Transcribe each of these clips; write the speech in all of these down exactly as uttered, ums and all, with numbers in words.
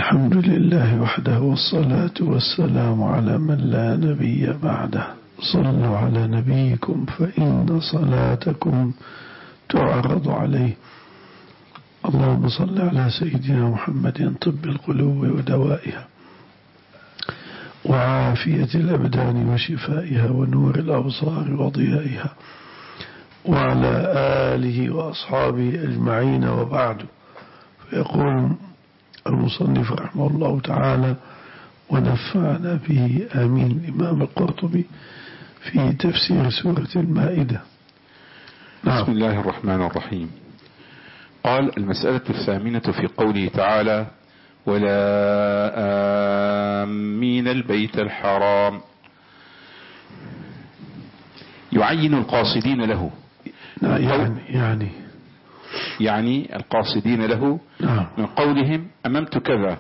الحمد لله وحده والصلاة والسلام على من لا نبي بعده. صلوا على نبيكم فإن صلاتكم تعرض عليه. اللهم صل على سيدنا محمد طب القلوب ودوائها وعافية الأبدان وشفائها ونور الأبصار وضيائها وعلى آله وأصحابه أجمعين، وبعد. فيقول المصنف رحمه الله تعالى: ونفعنا به آمين. الإمام القرطبي في تفسير سورة المائدة. نعم. بسم الله الرحمن الرحيم. قال: المسألة الثامنة في قوله تعالى: ولا آمين البيت الحرام، يعين القاصدين له. يعني يعني يعني القاصدين له من قولهم أممت كذا،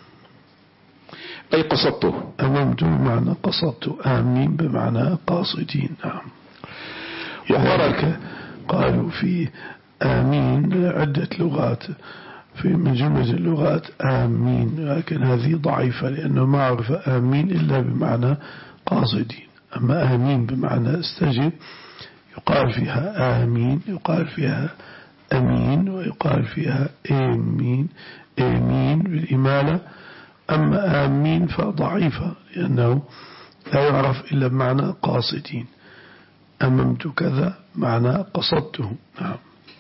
أي قصدته. أممت بمعنى قصدت، آمين بمعنى قاصدين. نعم. وذلك قالوا في آمين عدة لغات، في من جملة اللغات آمين، لكن هذه ضعيفة لأنه ما عرف آمين إلا بمعنى قاصدين. أما آمين بمعنى استجب يقال فيها آمين، يقال فيها أمين، ويقال فيها آمين آمين بالإمالة. أما آمين فضعيفة لأنه لا يعرف إلا بمعنى قاصدين. أممت كذا معنى قصدته. نعم.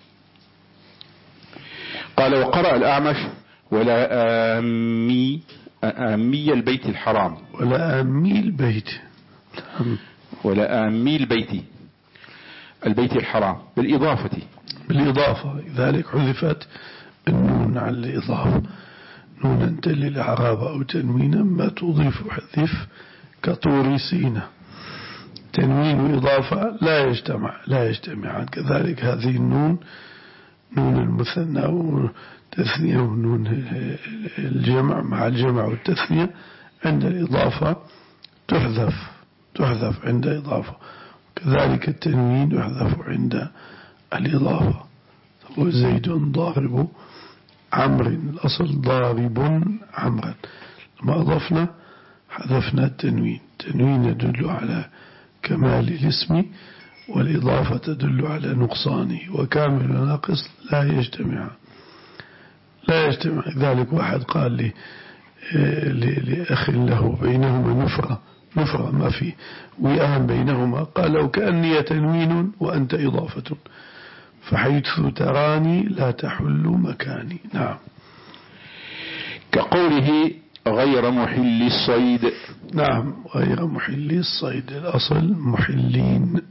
قال: وقرأ الأعمش: ولا آمي آمي البيت الحرام. ولا آمي البيت. نعم. ولا آمي البيت البيت الحرام بالإضافة بالإضافة لذلك حذفت النون على الإضافة. نونا تلي الأعراب أو تنوينا ما تضيف حذف كطور سينا. تنوين وإضافة لا يجتمع لا يجتمعان. كذلك هذه النون، نون المثنى والتثنية ونون الجمع مع الجمع والتثنية عند الإضافة تحذف تحذف عند إضافة. كذلك التنوين يحذف عند الإضافة. تقول زيد ضارب عمرو، الأصل ضارب عمرا، لما أضفنا حذفنا التنوين. التنوين يدل على كمال الاسم، والإضافة تدل على نقصانه، وكامل وناقص لا يجتمع لا يجتمع. ذلك واحد قال لي لأخ له بينهما نفرة نفرة ما في وئام بينهما، قال: لو كأني تنوين وأنت إضافة، فحيث تراني لا تحل مكاني. نعم. كقوله: غير محل الصيد. نعم، غير محل الصيد، الأصل محلين.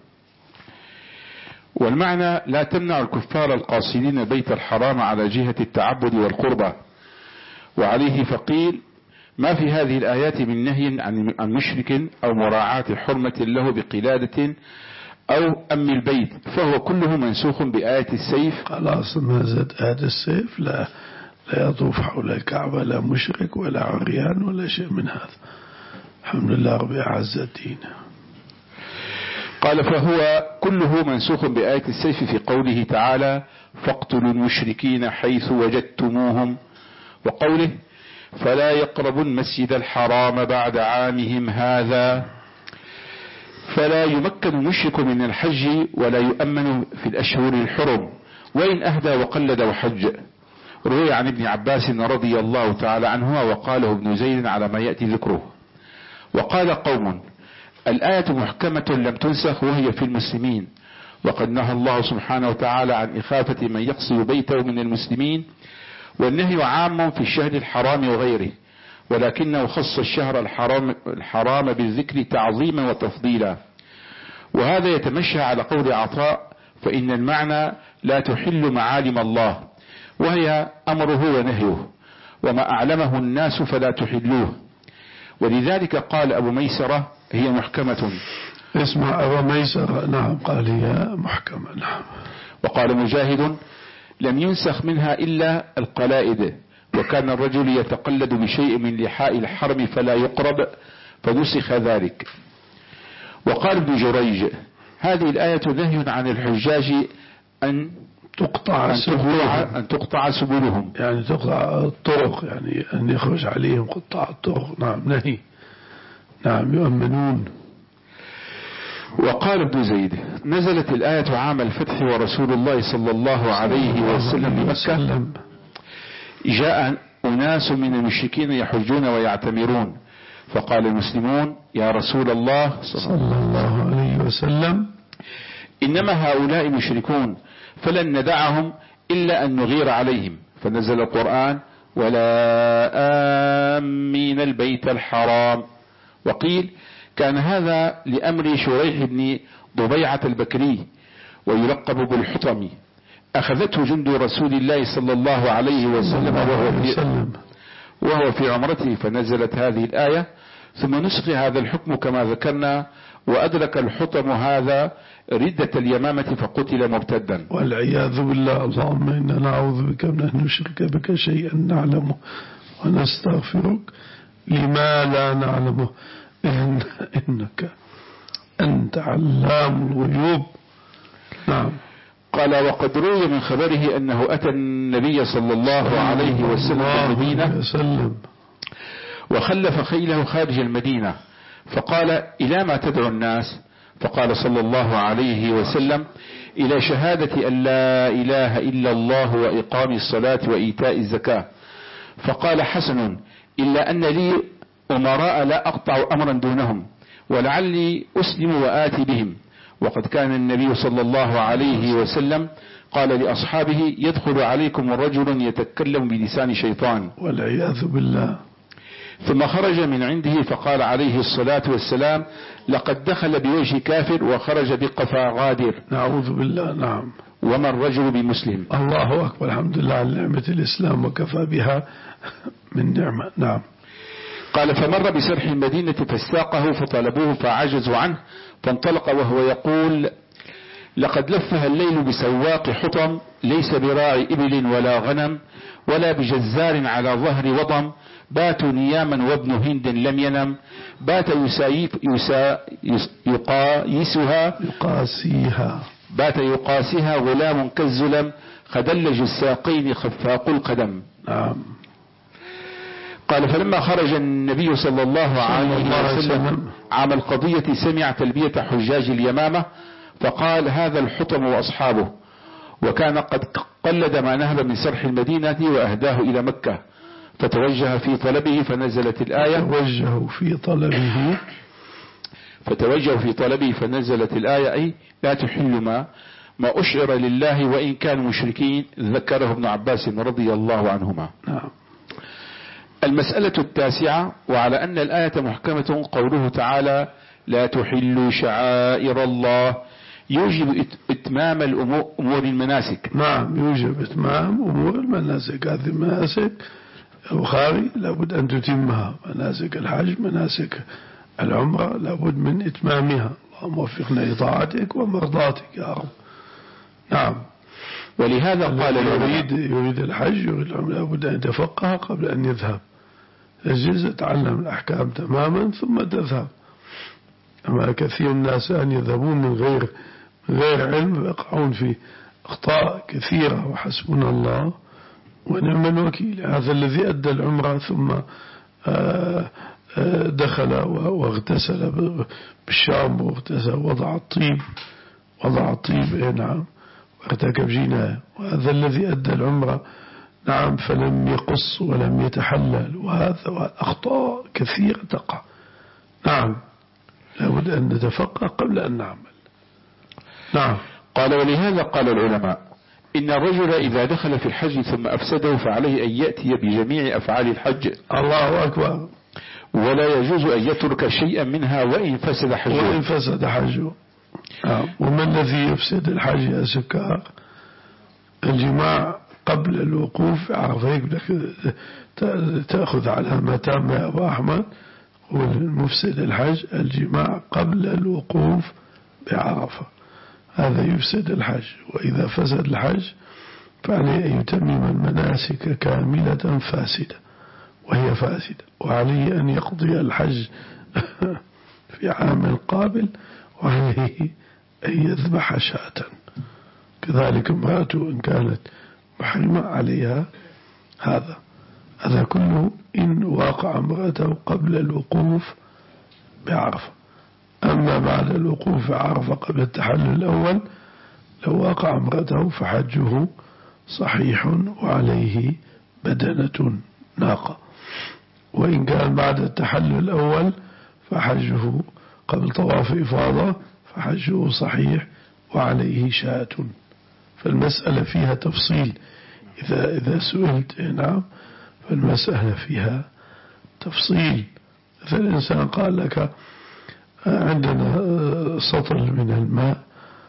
والمعنى: لا تمنع الكفار القاصدين بيت الحرام على جهة التعبد والقربة. وعليه فقيل: ما في هذه الآيات من نهي عن مشرك أو مراعاة حرمة له بقلادة أو أم البيت، فهو كله منسوخ بآية السيف. خلاص ما زاد آية السيف. لا لا يطوف حول الكعبة لا مشرك ولا عريان ولا شيء من هذا. الحمد لله رب أعز الدين. قال: فهو كله منسوخ بآية السيف في قوله تعالى: فاقتلوا المشركين حيث وجدتموهم، وقوله: فلا يقربوا المسجد الحرام بعد عامهم هذا. فلا يمكن المشرك من الحج ولا يؤمن في الأشهر الحرم وإن أهدى وقلد وحج. روي عن ابن عباس رضي الله تعالى عنهما وقاله ابن زيد على ما يأتي ذكره. وقال قوم: الآية محكمة لم تنسخ وهي في المسلمين، وقد نهى الله سبحانه وتعالى عن إخافة من يقصد بيته من المسلمين، والنهي عام في الشهر الحرام وغيره، ولكنه خص الشهر الحرام, الحرام بالذكر تعظيما وتفضيلا. وهذا يتمشى على قول عطاء: فإن المعنى لا تحل معالم الله، وهي أمره ونهيه، وما أعلمه الناس فلا تحلوه. ولذلك قال أبو ميسرة: هي محكمة. اسمع أبو ميسرة. نعم، قال هي محكمة. نعم. وقال مجاهد: لم ينسخ منها إلا القلائد، وكان الرجل يتقلد بشيء من لحاء الحرم فلا يقرب، فنسخ ذلك. وقال ابن جريج: هذه الآية نهي عن الحجاج أن تقطع أن تقطع, أن تقطع سبلهم، يعني تقطع الطرق، يعني أن يخرج عليهم قطاع الطرق. نعم نهي. نعم يؤمنون. وقال ابن زيد: نزلت الآية عام الفتح ورسول الله صلى الله عليه وسلم بمكة، جاء أناس من المشركين يحجون ويعتمرون، فقال المسلمون: يا رسول الله صلى الله عليه وسلم إنما هؤلاء مشركون فلن ندعهم إلا أن نغير عليهم، فنزل القرآن: ولا آمين البيت الحرام. وقيل كان هذا لأمر شريح بن ضبيعة البكري ويلقب بالحطمي، أخذته جند رسول الله صلى الله عليه وسلم وهو في, وهو في عمرته، فنزلت هذه الآية، ثم نسخ هذا الحكم كما ذكرنا، وأدرك الحطم هذا ردة اليمامة فقتل مرتدا. والعياذ بالله. اللهم إنا نعوذ بك من أن نشرك بك شيئا نعلمه ونستغفرك لما لا نعلمه إن إنك أنت علام الغيوب. نعم. قال: وقد روي من خبره أنه أتى النبي صلى الله عليه وسلم المدينة وخلف خيله خارج المدينة، فقال: إلى ما تدعو الناس؟ فقال صلى الله عليه وسلم: إلى شهادة أن لا إله إلا الله وإقام الصلاة وإيتاء الزكاة. فقال حسن: إلا أن لي أمراء لا أقطع أمرا دونهم، ولعلي أسلم وآتي بهم. وقد كان النبي صلى الله عليه وسلم قال لأصحابه: يدخل عليكم رجل يتكلم بلسان شيطان، والعياذ بالله. ثم خرج من عنده فقال عليه الصلاة والسلام: لقد دخل بوجه كافر وخرج بقفا غادر. نعوذ بالله. نعم. وما الرجل بمسلم. الله أكبر. الحمد لله على نعمة الإسلام وكفى بها من نعمة. نعم. قال: فمر بسرح المدينة فاستاقه فطلبوه فعجزوا عنه، فانطلق وهو يقول: لقد لفها الليل بسواق حطم، ليس براعي إبل ولا غنم ولا بجزار على ظهر وضم، باتوا نياما وابن هند لم ينم، بات يسايف يسا يقايسها يقاسيها بات يقاسيها غلام كالزلم، خدلج الساقين خفاق القدم. نعم. قال: فلما خرج النبي صلى الله عليه وسلم عام القضية سمع تلبية حجاج اليمامة، فقال: هذا الحطم وأصحابه. وكان قد قلد ما نهب من سرح المدينة وأهداه إلى مكة، فتوجه في طلبه فنزلت الآية توجهوا في طلبه فتوجهوا في طلبه فنزلت الآية أي لا تحل ما ما أشعر لله وإن كانوا مشركين، ذكره ابن عباس رضي الله عنهما. نعم. المسألة التاسعة: وعلى أن الآية محكمة قوله تعالى: لا تحلوا شعائر الله، يوجب إتمام الأمور المناسك. نعم، يوجب إتمام أمور المناسك. هذه المناسك البخاري لابد أن تتمها، مناسك الحج مناسك العمرة لابد من إتمامها. اللهم وفقنا لطاعتك ومرضاتك يا رب. نعم. ولهذا قال يريد يريد الحج يريد العمرة لابد أن يتفقه قبل أن يذهب، يجوز يتعلم الأحكام تماما ثم تذهب. أما كثير الناس أن يذهبون من غير من غير علم ويقعون في أخطاء كثيرة، وحسبنا الله ونعم الوكيل. هذا الذي أدى العمرة ثم دخل واغتسل بالشام واغتسل وضع الطيب وضع الطيب نعم وارتكب جناية، وهذا الذي أدى العمرة نعم فلم يقص ولم يتحلل، وهذا أخطاء كثيرة تقع. نعم، لابد أن نتفقه قبل أن نعمل. نعم. قال: ولهذا قال العلماء إن الرجل إذا دخل في الحج ثم أفسده فعليه أن يأتي بجميع أفعال الحج. الله أكبر. ولا يجوز أن يترك شيئا منها وإن فسد حجه. وإن فسد حجه. نعم. وما الذي يفسد الحج يا سكار؟ الجماع قبل الوقوف عرفة. تأخذ على ما تام يا أبو أحمد، والمفسد الحج الجماع قبل الوقوف بعرفة، هذا يفسد الحج. وإذا فسد الحج فعليه أن يتمم المناسك كاملة فاسدة، وهي فاسدة، وعليه أن يقضي الحج في عام القابل، وعليه أن يذبح شاة كذلك امرأته إن كانت محرمة عليها هذا هذا كله إن واقع امرأته قبل الوقوف بعرفة. أما بعد الوقوف بعرفة قبل التحلل الأول لو واقع امرأته فحجه صحيح وعليه بدنة ناقة. وإن كان بعد التحلل الأول فحجه قبل طواف إفاضة فحجه صحيح وعليه شاة. فالمسألة فيها تفصيل. إذا إذا سئلت نعم فالمسألة فيها تفصيل. فالإنسان قال لك عندنا سطل من الماء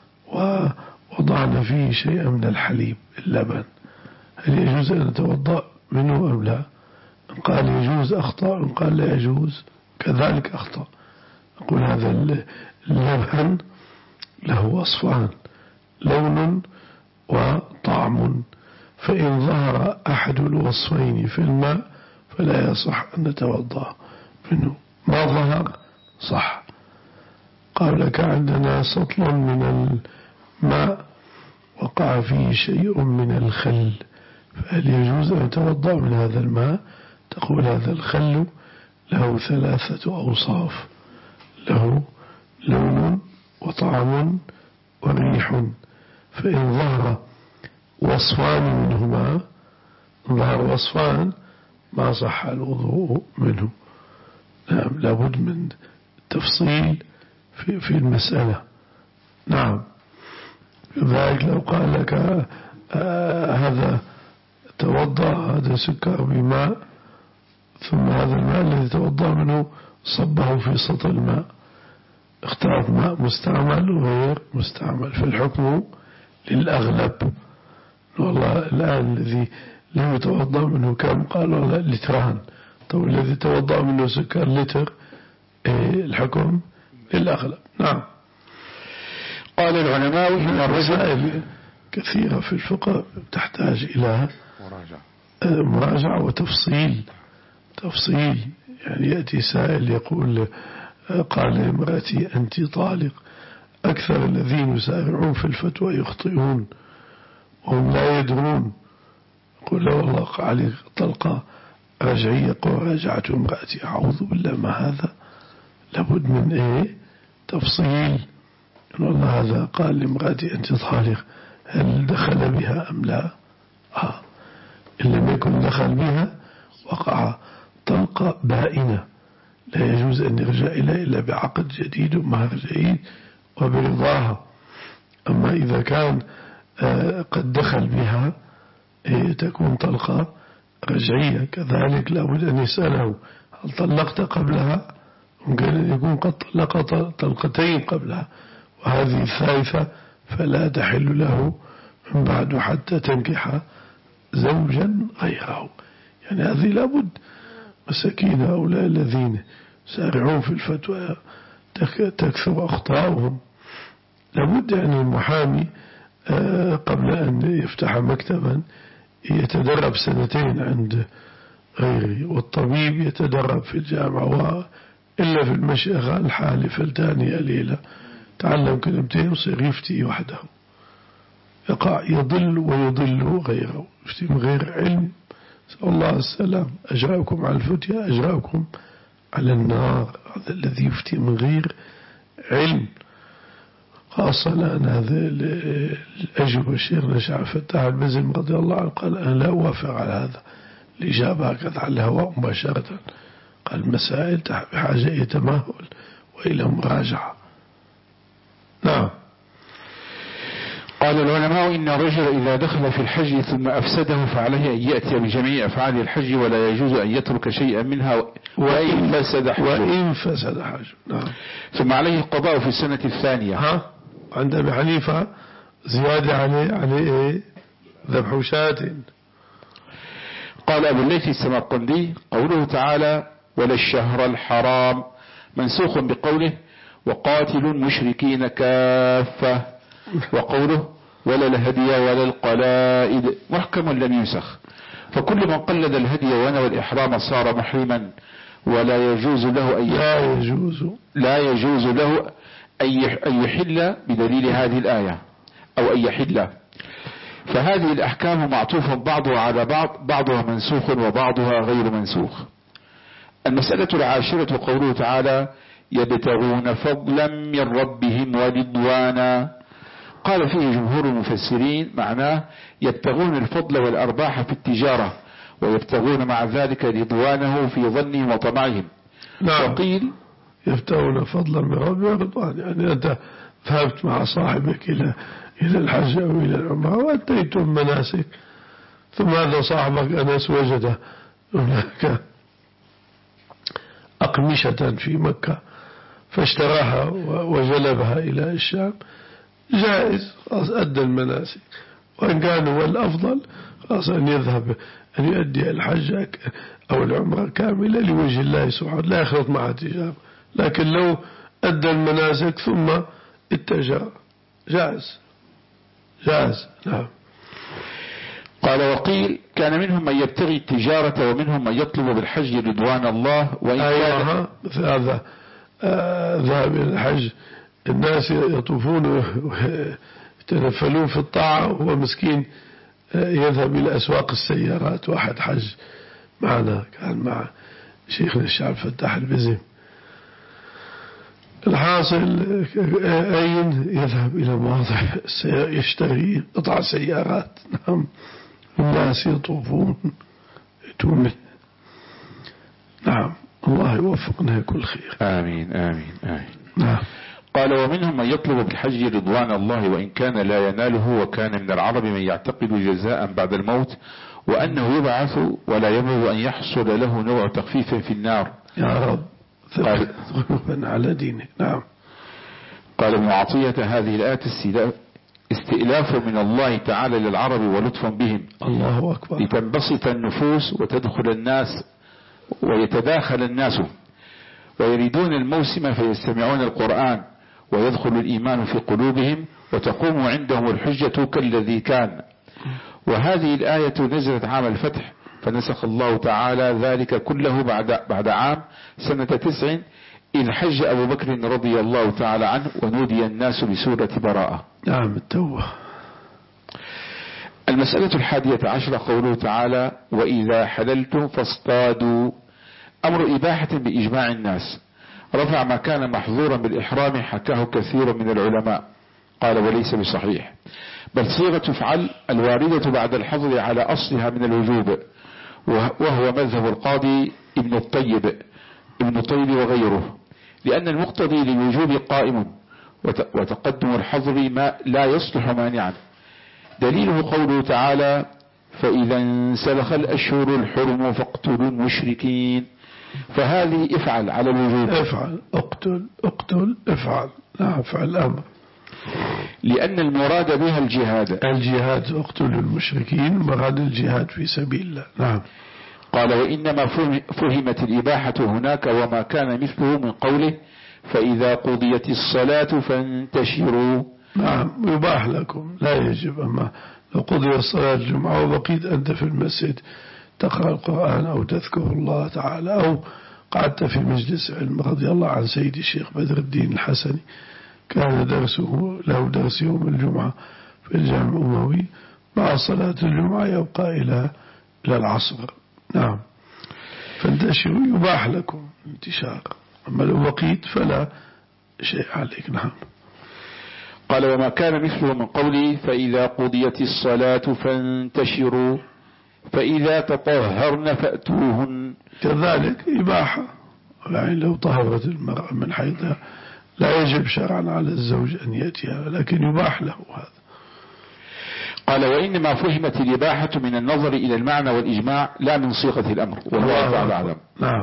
ووضعنا فيه شيئا من الحليب اللبن، هل يجوز أن نتوضأ منه أم لا؟ إن قال يجوز أخطأ، إن قال لا يجوز كذلك أخطأ. أقول هذا اللبن له وصفان، لون وطعم، فإن ظهر أحد الوصفين في الماء فلا يصح أن نتوضأ منه، ما ظهر صح. قال لك عندنا سطل من الماء وقع فيه شيء من الخل، فهل يجوز أن نتوضأ من هذا الماء؟ تقول هذا الخل له ثلاثة أوصاف، له لون وطعم وريح، فإن ظهر وصفان منهما ظهر وصفان ما صح الوضوء منه. نعم لابد من تفصيل في, في المسألة. نعم ذلك لو قال لك آه هذا توضأ هذا سكر بماء ثم هذا الماء الذي توضأ منه صبه في سطل الماء، اختار ماء مستعمل وغير مستعمل، فالحكم للأغلب. والله الآن الذي لم يتوضأ منه كم؟ قالوا لا لتران. طب الذي توضأ منه سكر لتر، إيه الحكم للأغلب. نعم. قال العلماء إن الرجل كثيرة في الفقه تحتاج إلى مراجعة وتفصيل تفصيل. يعني يأتي سائل يقول قال لامرأتي أنت طالق. أكثر الذين يسارعون في الفتوى يخطئون وهم لا يدرون. يقول لا والله عليك طلقة رجعية، قل راجعت امرأتي، أعوذ بالله ما هذا. لابد من إيه تفصيل. والله هذا قال لامرأتي أنت طالق، هل دخل بها أم لا؟ آه. إن لم يكن دخل بها وقع طلقة بائنة، لا يجوز أن يرجع إليه إلا بعقد جديد ومهر جديد وبرضاها. أما إذا كان آه قد دخل بها إيه تكون طلقة رجعية. كذلك لابد أن يسأله هل طلقت قبلها؟ ممكن أن يكون قد طلق طلقتين قبلها وهذه الثالثة فلا تحل له من بعد حتى تنكح زوجا غيره. يعني هذه لابد. مساكين هؤلاء الذين سارعون في الفتوى تكثر أخطاؤهم. لابد يعني المحامي قبل أن يفتح مكتبا يتدرب سنتين عند غيره، والطبيب يتدرب في الجامعة، إلا في المشيخة الحالفة الثانية ليلة تعلم كلمتين وصير يفتي وحده، يقع يضل ويضل غيره، يفتي من غير علم. نسأل الله السلام. أجراكم على الفتية أجراكم على النار. هذا الذي يفتي من غير علم. خاصة الآن هذا الأجوبة الشيخ نشع فتاح المزن رضي الله عنه قال أنا لا أوافق على هذا الإجابة هكذا على الهواء مباشرة. قال المسائل بحاجة إلى تمهل وإلى مراجعة. نعم. قال العلماء إن الرجل إذا دخل في الحج ثم أفسده فعليه أن يأتي بجميع أفعال الحج ولا يجوز أن يترك شيئا منها وإن فسد حجه. وإن فسد حجه. نعم. ثم عليه القضاء في السنة الثانية. ها عند أبي حنيفة زيادة عليه عليه إيه؟ ذبح شاة. قال أبو الليث السمرقندي قوله تعالى ولا الشهر الحرام منسوخ بقوله وقاتل المشركين كافة، وقوله ولا الهدي ولا القلائد محكم لم ينسخ. فكل من قلد الهدي ونوى الإحرام صار محرما ولا يجوز له أن لا يجوز لا يجوز له أن يحل بدليل هذه الآية أو أن يحل فهذه الأحكام معطوف بعضها على بعض، بعضها منسوخ وبعضها غير منسوخ. المسألة العاشرة قوله تعالى يبتغون فضلا من ربهم ورضوانا. قال فيه جمهور المفسرين معناه يبتغون الفضل والأرباح في التجارة، ويبتغون مع ذلك رضوانه في ظنهم وطمعهم. نعم. وقيل يبتغون فضلا من ربهم ورضوانه، يعني أنت ذهبت مع صاحبك إلى إلى الحج أو إلى العمرة وأتيتم مناسك، ثم هذا صاحبك أنس وجد هناك أقمشة في مكة فاشتراها وجلبها إلى الشام، جائز أدى المناسك. وإن كان هو الأفضل خاصة أن يذهب أن يؤدي الحج أو العمرة كاملة لوجه الله سبحانه لا يخلط معها تجارة، لكن لو أدى المناسك ثم التجارة جائز جائز. نعم. قال وقيل كان منهم من يبتغي التجارة ومنهم من يطلب بالحج رضوان الله. وإن أيوة مثل هذا ذهب إلى الحج، الناس يطوفون ويتنفلون في الطاعة وهو مسكين يذهب إلى أسواق السيارات. واحد حج معنا كان مع شيخنا الشعب فتاح البزم، الحاصل أين يذهب إلى مواضع يشتري قطع سيارات. نعم. الناس يطوفون يتومن. نعم. الله يوفقنا كل خير. آمين آمين آمين. نعم. قال ومنهم من يطلب بالحج رضوان الله وإن كان لا يناله، وكان من العرب من يعتقد جزاء بعد الموت وأنه يبعث ولا يبغض أن يحصل له نوع تخفيف في النار. يا رب ثبت على دينه. نعم. قال ابن عطية هذه الآية استئلاف من الله تعالى للعرب ولطفا بهم. الله أكبر. لتنبسط النفوس وتدخل الناس ويتداخل الناس ويريدون الموسم فيستمعون القرآن ويدخل الإيمان في قلوبهم وتقوم عندهم الحجة كالذي كان. وهذه الآية نزلت عام الفتح، فنسخ الله تعالى ذلك كله بعد بعد عام سنة تسع إذ حج أبو بكر رضي الله تعالى عنه ونودي الناس بسورة براءة. نعم. التوبة. المسألة الحادية عشر قوله تعالى وإذا حللتم فاصطادوا. أمر إباحة بإجماع الناس، رفع ما كان محظورا بالإحرام حكاه كثير من العلماء، قال وليس بصحيح، بل صيغة فعل الواردة بعد الحظر على أصلها من الوجوب، وهو مذهب القاضي ابن الطيب ابن الطيب وغيره، لأن المقتضي للوجوب قائم وتقدم الحظر ما لا يصلح مانعا. دليله قوله تعالى فإذا انسلخ الأشهر الحرم فاقتلوا المشركين، فهذه افعل على الوجوب. افعل اقتل اقتل افعل. نعم. فعل الأمر، لأن المراد بها الجهاد. الجهاد اقتلوا المشركين، مراد الجهاد في سبيل الله. نعم. قال وإنما فهمت الإباحة هناك وما كان مثله من قوله فإذا قضيت الصلاة فانتشروا. نعم. يباح لكم لا يجب، أما لو قضي الصلاة الجمعة وبقيت أنت في المسجد تقرأ القرآن أو تذكر الله تعالى أو قعدت في مجلس علم، رضي الله عن سيدي الشيخ بدر الدين الحسني كان درسه له درس يوم الجمعة في الجامع الأموي، مع صلاة الجمعة يبقى إلى إلى العصر. نعم. فانتشروا يباح لكم انتشار، أما لو بقيت فلا شيء عليك. نعم. قال وما كان مثله من قوله فإذا قضيت الصلاة فانتشروا فإذا تطهرن فأتوهن، كذلك إباحة، يعني لو طهرت المرأة من حيضها لا يجب شرعا على الزوج أن يأتيها، لكن يباح له هذا. قال وإنما فهمت الإباحة من النظر إلى المعنى والإجماع لا من صيغة الأمر، والله تعالى أعلم. نعم.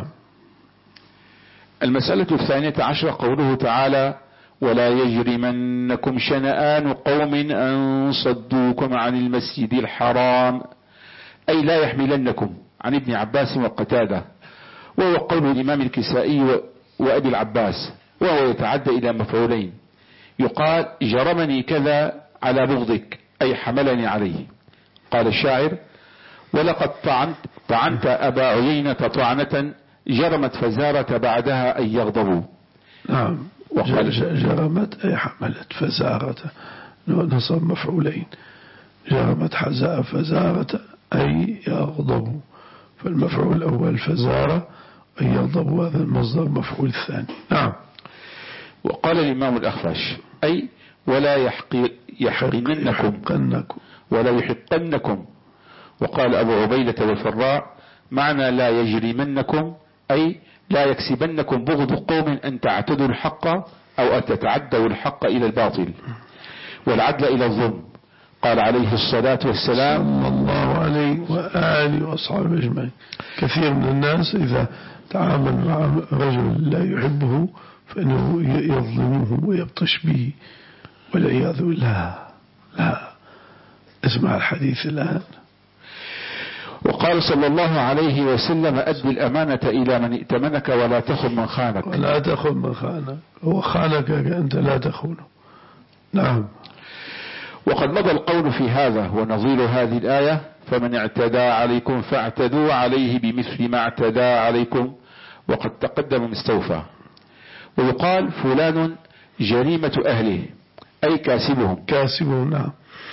المسألة الثانية عشر قوله تعالى ولا يجرمنكم شنآن قوم أن صدوكم عن المسجد الحرام، أي لا يحملنكم، عن ابن عباس وقتادة، وهو قول الإمام الكسائي وأبي العباس، وهو يتعدى إلى مفعولين، يقال جرمني كذا على بغضك أي حملني عليه. قال الشاعر ولقد طعنت, طعنت أبا عيينة طعنة جرمت فزارة بعدها أن يغضبوا. نعم. جرمت أي حملت فزارة نصب مفعولين، جرمت حزاء فزارة أي يغضب، فالمفعول الأول فزارة أي يغضب، هذا المصدر مفعول الثاني. نعم. وقال الإمام الأخفش أي ولا يحقي يحقننكم يحقنكم ولا يحقنكم. وقال أبو عبيدة والفراء معنى لا يجرمنكم أي لا يكسبنكم بغض قوم أن تعتدوا الحق أو أن تتعدوا الحق إلى الباطل والعدل إلى الظلم. قال عليه الصلاة والسلام صلى الله عليه وآله وأصحابه أجمعين، كثير من الناس إذا تعامل مع رجل لا يحبه فإنه يظلمه ويبطش به والعياذ بالله. لا، اسمع الحديث الآن. وقال صلى الله عليه وسلم أد الأمانة إلى من ائتمنك ولا تخن من خانك. ولا تخن من خانك، هو خانك أنت لا تخونه. نعم. وقد مضى القول في هذا ونظير هذه الآية فمن اعتدى عليكم فاعتدوا عليه بمثل ما اعتدى عليكم وقد تقدم مستوفى. ويقال فلان جريمة أهله أي كاسبهم. كاسبهم. نعم.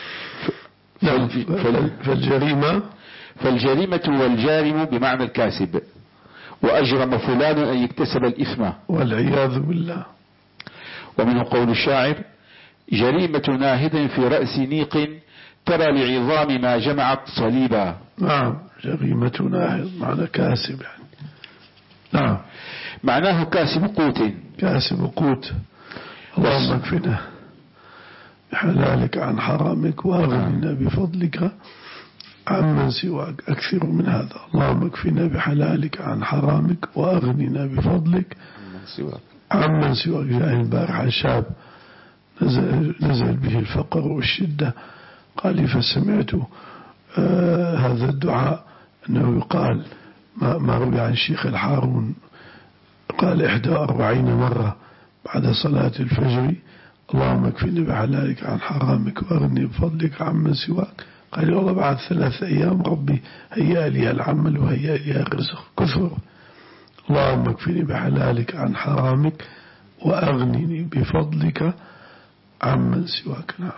فالجريمة فالجريمة والجارم بمعنى الكاسب. وأجرم فلان أن يكتسب الإثم والعياذ بالله. ومنه قول الشاعر جريمة ناهد في رأس نيق ترى لعظام ما جمعت صليبا. نعم. جريمة ناهد معنى كاسب يعني. نعم. معناه كاسب قوت. كاسب قوت. اللهم اكفنا بحلالك عن حرامك واغننا بفضلك عمن سواك. أكثر من هذا. اللهم اكفنا بحلالك عن حرامك واغننا بفضلك عمن سواك. جاء البارحة شاب نزل, نزل به الفقر والشدة، قال فسمعت آه هذا الدعاء أنه يقال ما, ما روي عن الشيخ الحارون قال إحدى وأربعين مرة بعد صلاة الفجر اللهم اكفني بحلالك عن حرامك واغني بفضلك عمن سواك. قال والله بعد ثلاث أيام ربي هيأ لي العمل وهيأ لي الرزق كثر. اللهم اكفني بحلالك عن حرامك وأغنني بفضلك عمن سواك. نعم.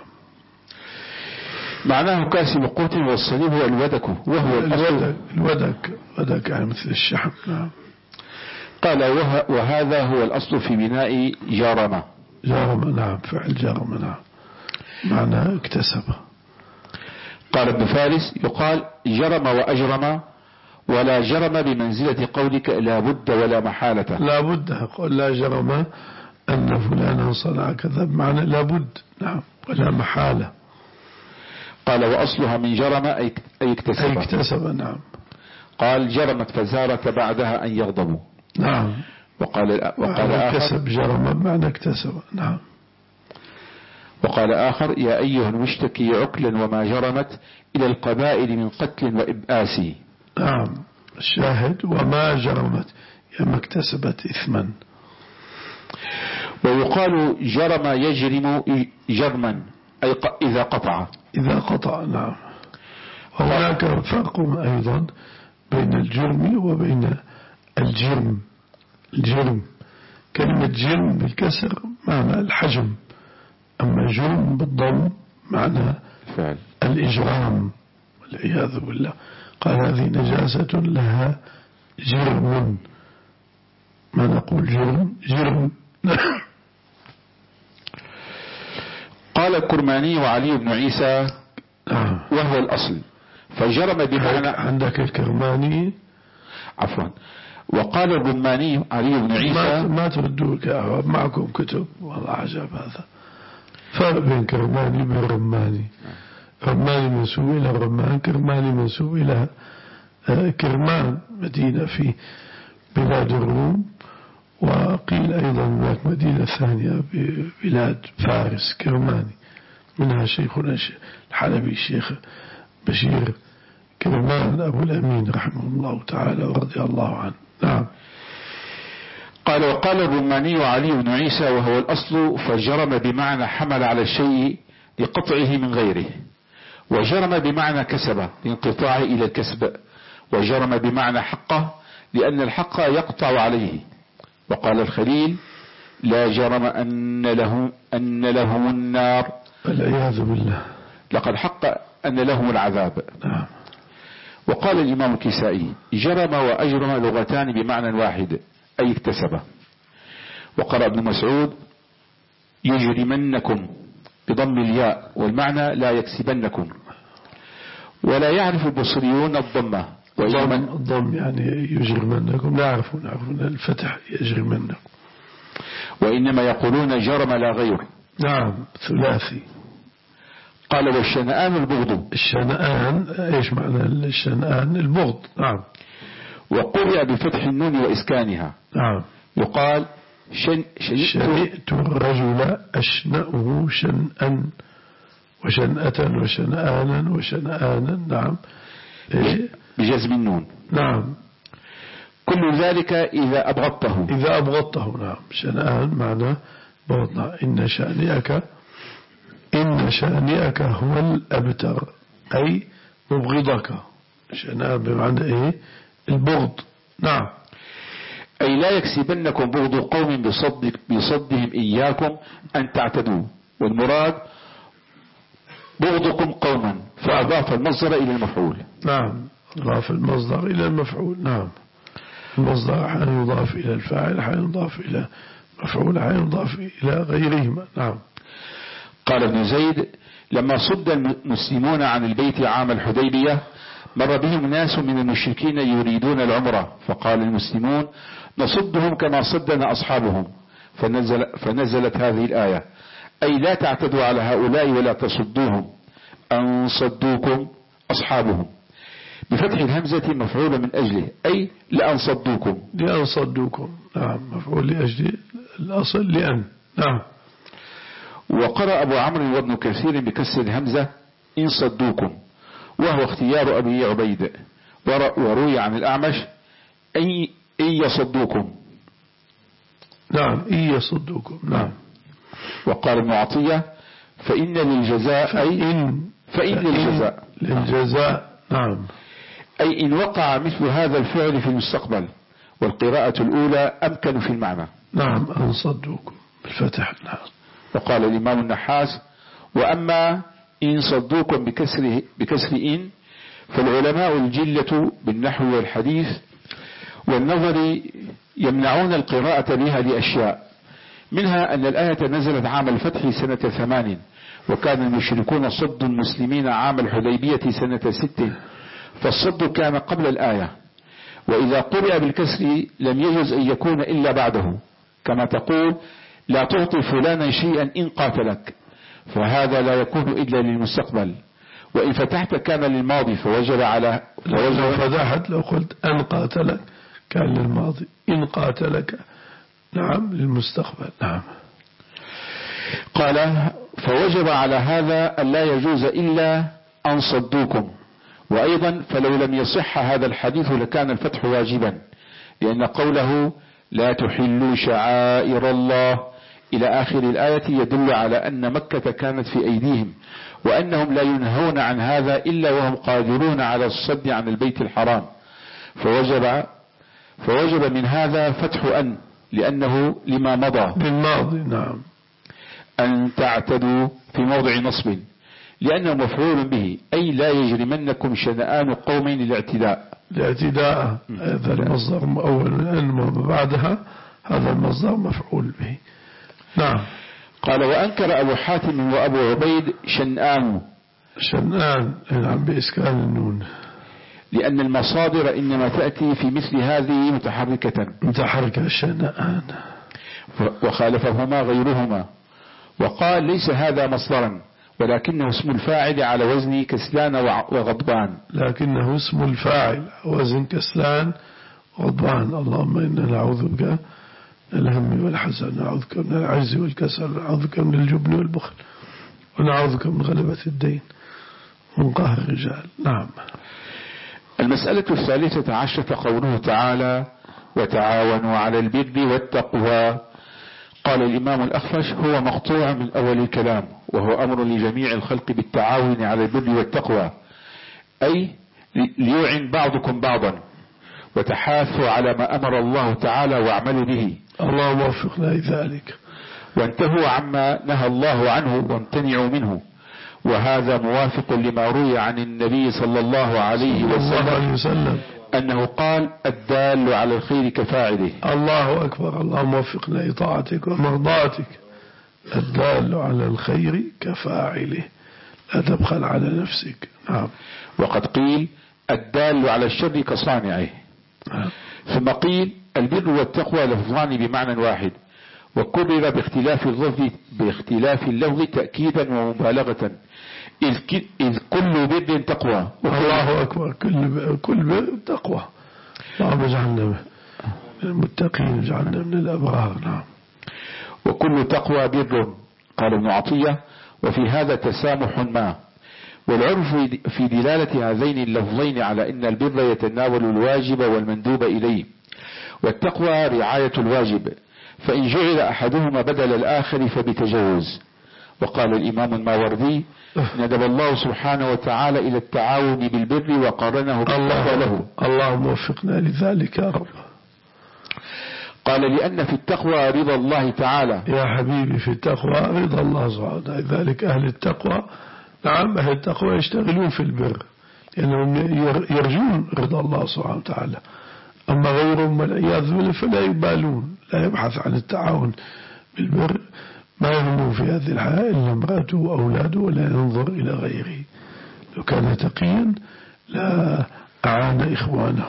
معناه كاسب قوت والصليب هو الودك وهو الودك. الودك ودك يعني مثل الشحم. نعم. قال وهذا هو الأصل في بناء جرم. جرم. نعم. فعل جرم. نعم. معناه اكتسب. قال ابن فارس يقال جرم وأجرم ولا جرم بمنزلة قولك لا بد ولا محالة. لا بد. قل لا جرم أن فلانا صنع كذا بمعنى لا بد. نعم. ولا محالة. قال وأصلها من جرم أي اكتسب. أي اكتسب. نعم. قال جرمت فزارة بعدها أن يغضبوا. نعم. وقال, وقال آخر اكتسب جرم بمعنى اكتسب. نعم. وقال آخر يا أيها المشتكي عكلا وما جرمت إلى القبائل من قتل وإبآس. نعم. الشاهد وما جرمت يما اكتسبت إثما. ويقال جرم يجرم جرما أي إذا قطع. إذا قطع. نعم. وهناك فرق أيضا بين الجرم وبين الجرم. الجرم كلمة جرم بالكسر معنى الحجم، أما جرم بالضم معنى فعل الإجرام والعياذ بالله. قال هذه نجاسة لها جرم. ما نقول جرم جرم. قال الكرماني وعلي بن عيسى وهو الأصل فجرم بمعنى. عندك الكرماني عفوا. وقال الرماني علي بن عيسى ما, ما تردوك معكم كتب والله عجب. هذا فرق بين كرماني وبين رماني. رماني منسوب إلى الرمان، كرماني منسوب إلى كرمان مدينة في بلاد الروم، وقيل أيضا هناك مدينة ثانية ببلاد فارس كرماني، منها شيخنا الحلبي الشيخ بشير كرمان أبو الأمين رحمه الله تعالى ورضي الله عنه. نعم. قال وقال الرماني وعلي بن عيسى وهو الأصل فجرم بمعنى حمل على الشيء لقطعه من غيره، وجرم بمعنى كسب لانقطاعه إلى الكسب، وجرم بمعنى حقه لأن الحق يقطع عليه. وقال الخليل لا جرم أن لهم, أن لهم النار والعياذ بالله. لقد حق أن لهم العذاب. نعم. وقال الإمام الكسائي جرم وأجرم لغتان بمعنى واحد أي اكتسب. وقرأ ابن مسعود يجرمنكم بضم الياء والمعنى لا يكسبنكم. ولا يعرف البصريون الضمة الضم يعني يجرمنكم، لا يعرفون يعرفون الفتح يجرمنكم، وإنما يقولون جرم لا غير. نعم ثلاثي. قال والشنآن البغض. الشنآن ايش معنى الشنآن؟ البغض. نعم. وقرئ بفتح النون وإسكانها. نعم. يقال شن شنئت الرجل أشنأه شنأا وشنأة وشنآنا وشنآنا. نعم بجزم النون. نعم. كل ذلك إذا أبغضته. إذا أبغضته. نعم. شنآن معنى بغضنا. إن شانئك إن شانئك هو الأبتر أي مبغضك. شنآن بمعنى إيه؟ البغض. نعم. أي لا يكسبنكم بغض قوم بصد بصدهم إياكم أن تعتدوا. والمراد بغضكم قوما، فأضاف المصدر إلى المفعول. نعم. أضاف المصدر إلى المفعول. نعم. المصدر حين يضاف إلى الفاعل، حين يضاف إلى مفعول، حين يضاف إلى غيرهما. نعم. قال ابن زيد لما صد المسلمون عن البيت عام الحديبية مر بهم ناس من المشركين يريدون العمرة، فقال المسلمون نصدهم كما صدنا أصحابهم، فنزل فنزلت هذه الآية أي لا تعتدوا على هؤلاء ولا تصدوهم أن صدوكم أصحابهم، بفتح الهمزة مفعول من أجله أي لأن صدوكم. لأن صدوكم. نعم. مفعول لأجل الأصل لأن. نعم. وقرأ أبو عمرو وابن كثير بكسر الهمزة إن صدوكم، وهو اختيار أبي عبيد. وروي عن الأعمش أن يصدوكم. نعم. إن يصدوكم. نعم. وقال ابن عطية فإن للجزاء أي فإن, فإن للجزاء للجزاء. نعم. أي إن وقع مثل هذا الفعل في المستقبل. والقراءة الأولى أمكن في المعنى. نعم. أن صدوكم بالفتح. نعم. وقال الإمام النحاس وأما إن صدوكم بكسر, بكسر إن فالعلماء الجلة بالنحو والحديث والنظر يمنعون القراءة بها لأشياء، منها أن الآية نزلت عام الفتح سنة ثمان، وكان المشركون صدوا المسلمين عام الحديبية سنة ست، فالصد كان قبل الآية. وإذا قرئ بالكسر لم يجوز أن يكون إلا بعده، كما تقول لا تعطي فلانا شيئا إن قاتلك، فهذا لا يكون إلا للمستقبل. وإن فتحت كان للماضي فوجب على فوجب فتحت لو قلت أن قاتلك كان للماضي، إن قاتلك نعم للمستقبل. نعم. قال فوجب على هذا أن لا يجوز إلا أن صدوكم. وأيضا فلو لم يصح هذا الحديث لكان الفتح واجبا، لأن قوله لا تحلوا شعائر الله إلى آخر الآية يدل على أن مكة كانت في أيديهم، وأنهم لا ينهون عن هذا إلا وهم قادرون على الصد عن البيت الحرام، فوجب فوجب من هذا فتح أن، لأنه لما مضى بالماضي. نعم. أن تعتدوا في موضع نصب، لأنه مفعول به أي لا يجرمنكم شنآن قوم للاعتداء. الاعتداء هذا المصدر أول من أن بعدها هذا المصدر مفعول به. نعم. قال وأنكر أبو حاتم وأبو عبيد شنآن. شنآن نعم بإسكان النون، لأن المصادر إنما تأتي في مثل هذه متحركة متحركة شنآن، وخالفهما غيرهما وقال ليس هذا مصدرا ولكنه اسم الفاعل على وزن كسلان وغضبان. لكنه اسم الفاعل وزن كسلان وغضبان. اللهم إنا نعوذ بك من الهم والحزن، نعوذ بك من العجز والكسل، نعوذ بك من الجبن والبخل، ونعوذ بك من غلبة الدين ومن قهر الرجال. نعم. المسألة الثالثة عشرة قوله تعالى وتعاونوا على البر والتقوى. قال الإمام الأخفش هو مقطوع من أول الكلام، وهو أمر لجميع الخلق بالتعاون على البر والتقوى، أي ليعن بعضكم بعضا وتحاثوا على ما أمر الله تعالى واعملوا به. اللهم وفقنا لذلك. وانتهوا عما نهى الله عنه وامتنعوا منه، وهذا موافق لما روي عن النبي صلى الله عليه وسلم أنه قال الدال على الخير كفاعله. الله أكبر. اللهم وفقنا لطاعتك ومرضاتك. الدال على الخير كفاعله، لا تبخل على نفسك. نعم. وقد قيل الدال على الشر كصانعه. نعم. ثم قيل البر والتقوى لفظان بمعنى واحد، وكرر باختلاف اللفظ باختلاف اللفظ تأكيدا ومبالغة، إذ, إذ كل بر تقوى. الله أكبر. كل كل بر تقوى. اللهم اجعلنا من المتقين، اجعلنا من الأبرار. نعم. وكل تقوى بر. قال ابن عطية وفي هذا تسامح ما، والعرف في دلالة هذين اللفظين على أن البر يتناول الواجب والمندوب إليه، والتقوى رعاية الواجب، فإن جعل أحدهما بدل الآخر فبتجوز. وقال الإمام الماوردي ندب الله سبحانه وتعالى إلى التعاون بالبر وقارنه بالتقوى له. اللهم وفقنا لذلك يا رب. قال لأن في التقوى رضا الله تعالى. يا حبيبي في التقوى رضا الله سبحانه وتعالى. ذلك أهل التقوى، نعم أهل التقوى يشتغلون في البر لأنهم يرجون رضا الله سبحانه وتعالى، أما غيرهم والعياذ بالله فلا يبالون، لا يبحث عن التعاون بالبر، ما يهمه في هذه الحياة إلا امرأته وأولاده ولا ينظر إلى غيره. لو كان تقيا لا أعان إخوانه،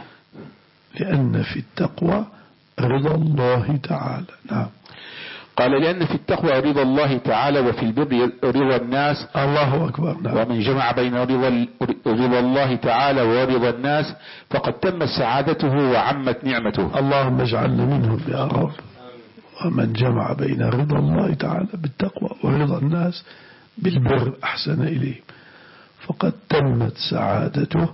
لأن في التقوى رضا الله تعالى. نعم. قال لأن في التقوى رضا الله تعالى وفي البر رضا الناس. الله أكبر. نعم. ومن جمع بين رضا, رضا الله تعالى ورضا الناس فقد تمت سعادته وعمت نعمته. اللهم اجعلنا منهم يا رب. ومن جمع بين رضا الله تعالى بالتقوى ورضا الناس بالبر أحسن إليه فقد تمت سعادته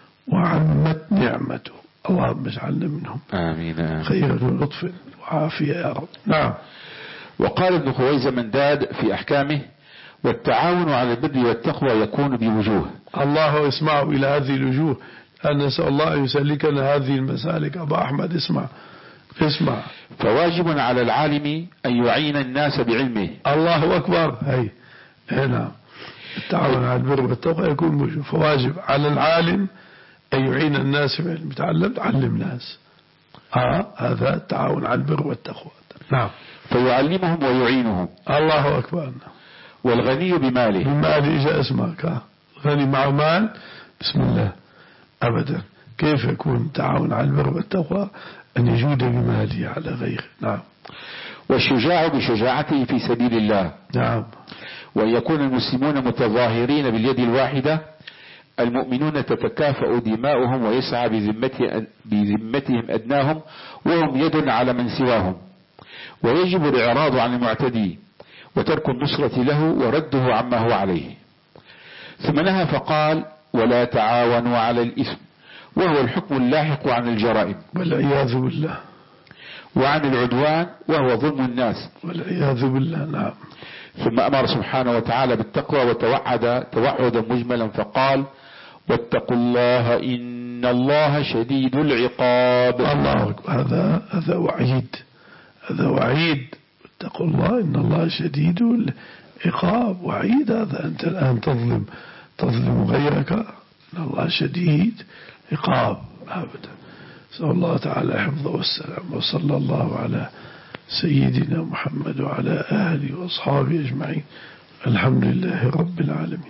وعمت نعمته. اللهم اجعلنا منهم. آمين. خير ولطف وعافية يا رب. نعم. وقال ابن خويزمنداد في أحكامه والتعاون على البر والتقوى يكون بوجوه. الله اسمعوا إلى هذه الوجوه، أن نسأل الله أن يسلكنا هذه المسالك. أبا أحمد اسمع اسمع. فواجب على العالم أن يعين الناس بعلمه. الله أكبر. هي هنا التعاون على البر والتقوى يكون بوجوه. فواجب على العالم أن يعين الناس بعلم. تعلم تعلم ناس. آه هذا التعاون على البر والتقوى. نعم. فيعلمهم ويعينهم. الله أكبر. والغني بماله. بماله إجا اسمك. غني مع مال بسم الله أبدا. كيف يكون تعاون على البر والتقوى؟ أن يجود بماله على غيره. نعم. والشجاع بشجاعته في سبيل الله. نعم. وأن يكون المسلمون متظاهرين باليد الواحدة، المؤمنون تتكافأ دماؤهم ويسعى بذمتهم أدناهم وهم يد على من سواهم، ويجب الإعراض عن المعتدي وترك النصرة له ورده عما هو عليه. ثم نهى فقال ولا تعاونوا على الإثم، وهو الحكم اللاحق عن الجرائم والعياذ بالله، وعن العدوان وهو ظلم الناس والعياذ بالله. نعم. ثم أمر سبحانه وتعالى بالتقوى وتوعد توعدا مجملا فقال واتقوا الله إن الله شديد العقاب. الله أكبر. هذا هذا وعيد، هذا وعيد. اتقوا الله إن الله شديد العقاب. وعيد. هذا أنت الآن تظلم تظلم غيرك، إن الله شديد عقاب. أبدا. نسأل الله تعالى حفظه والسلام. وصلى الله على سيدنا محمد وعلى آله وأصحابه أجمعين. الحمد لله رب العالمين.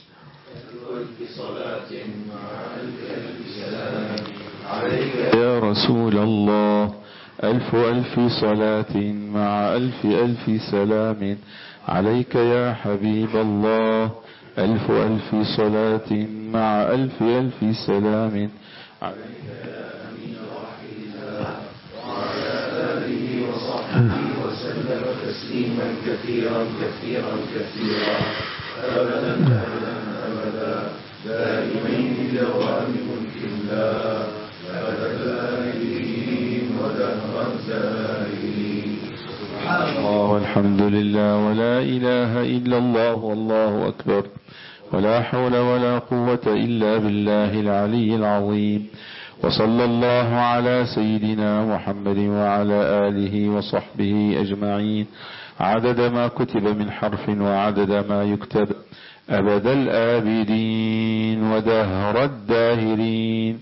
يا رسول الله ألف ألف صلاة مع ألف ألف سلام عليك يا حبيب الله. ألف ألف صلاة مع ألف ألف سلام عليك يا أمين رحمة الله وعلى آله وصحبه وسلم تسليما كثيرا كثيرا كثيرا أبدا أبدا أبدا دائمين بدوام ملك الله أبدا آمين ودهرا زائرين. سبحان الله والحمد لله ولا إله إلا الله والله أكبر ولا حول ولا قوة إلا بالله العلي العظيم. وصلى الله على سيدنا محمد وعلى آله وصحبه أجمعين عدد ما كتب من حرف وعدد ما يكتب. أبد الآبدين ودهر الداهرين.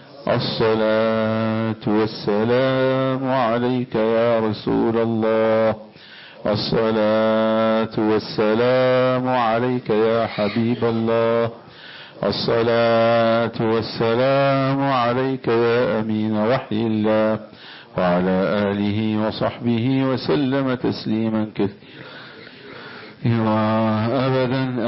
الصلاة والسلام عليك يا رسول الله. الصلاة والسلام عليك يا حبيب الله. الصلاة والسلام عليك يا أمين وحي الله، وعلى آله وصحبه وسلم تسليما كثيرا أبدا